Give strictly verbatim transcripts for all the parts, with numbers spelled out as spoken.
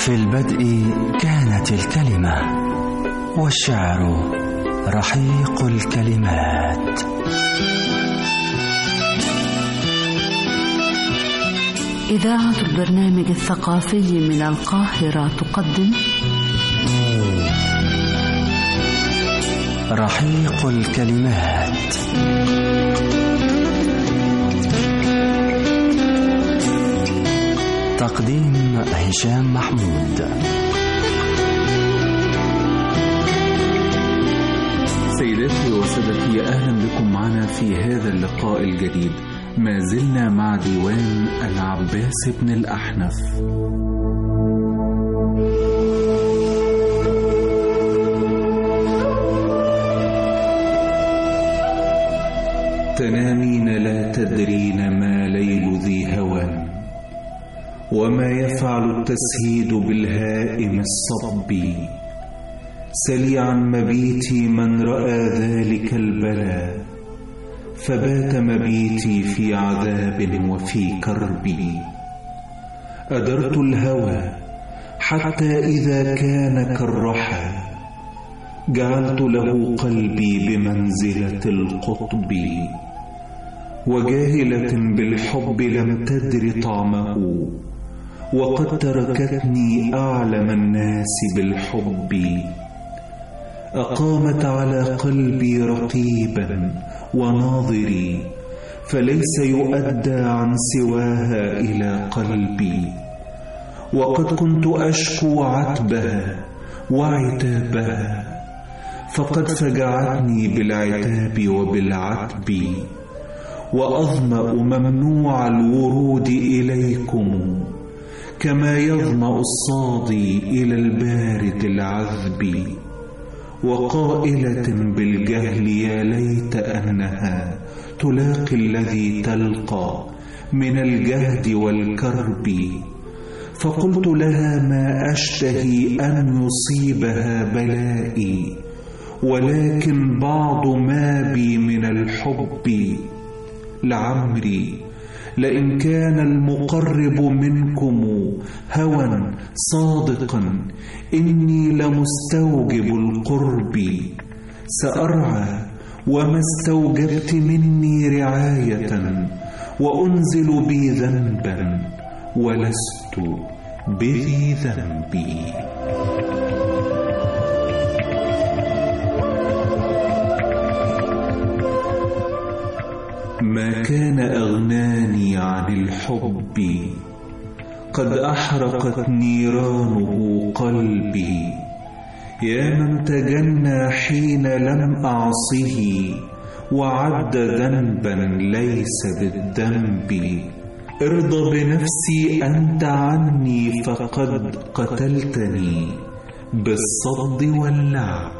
في البدء كانت الكلمة، والشعر رحيق الكلمات. إذاعة البرنامج الثقافي من القاهرة تقدم رحيق الكلمات. تقديم هشام محمود. سيداتي وسادتي، أهلا بكم معنا في هذا اللقاء الجديد. ما زلنا مع ديوان العباس بن الأحنف. تنامين لا تدرين ما ليل ذي هوى، وما يفعل التسهيد بالهائم الصب. سلي عن مبيتي من رأى ذلك البلاء، فبات مبيتي في عذاب وفي كرب. أدرت الهوى حتى إذا كان كالرحى، جعلت له قلبي بمنزلة القطب. وجاهلة بالحب لم تدر طعمه، وقد تركتني أعلم الناس بالحب. أقامت على قلبي رقيبا وناظري، فليس يؤدى عن سواها إلى قلبي. وقد كنت أشكو عتبها وعتابها، فقد فجعتني بالعتاب وبالعتب. وأظمأ ممنوع الورود إليكم، كما يظمأ الصادي إلى البارد العذب. وقائلة بالجهل يا ليت أنها تلاقي الذي تلقى من الجهد والكرب. فقلت لها ما أشتهي أن يصيبها بلائي، ولكن بعض ما بي من الحب. لعمري لئن كان المقرب منكم هوى صادقا، إني لمستوجب القرب. سأرعى وما استوجبت مني رعاية، وأنزل بي ذنبا ولست بذي ذنبي. ما كان أغناني عن الحب، قد أحرقت نيرانه قلبي. يا من تجنى حين لم أعصه، وعد ذنبا ليس بالذنب. ارضى بنفسي أنت عني، فقد قتلتني بالصد واللعب.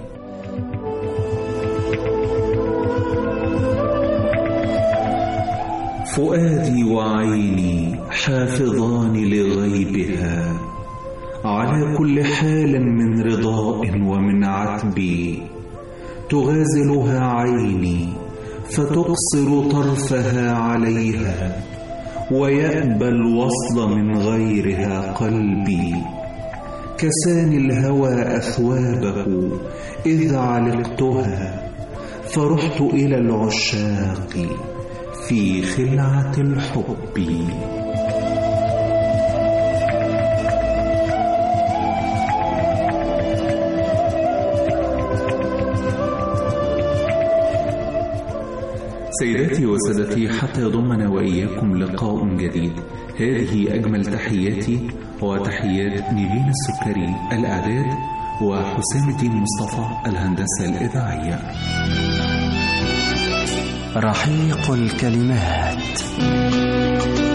فؤادي وعيني حافظان لغيبها، على كل حال من رضاء ومن عتب. تغازلها عيني فتقصر طرفها عليها، ويأبى الوصل من غيرها قلبي. كساني الهوى أثوابه إذ علقتها، فرحت إلى العشاق في خلعة الحب. سيداتي وسادتي، حتى يضمنا وإياكم لقاء جديد، هذه أجمل تحياتي وتحيات نيفين السكري الإعداد، وحسام الدين مصطفى الهندسة الإذاعية. رحيق الكلمات.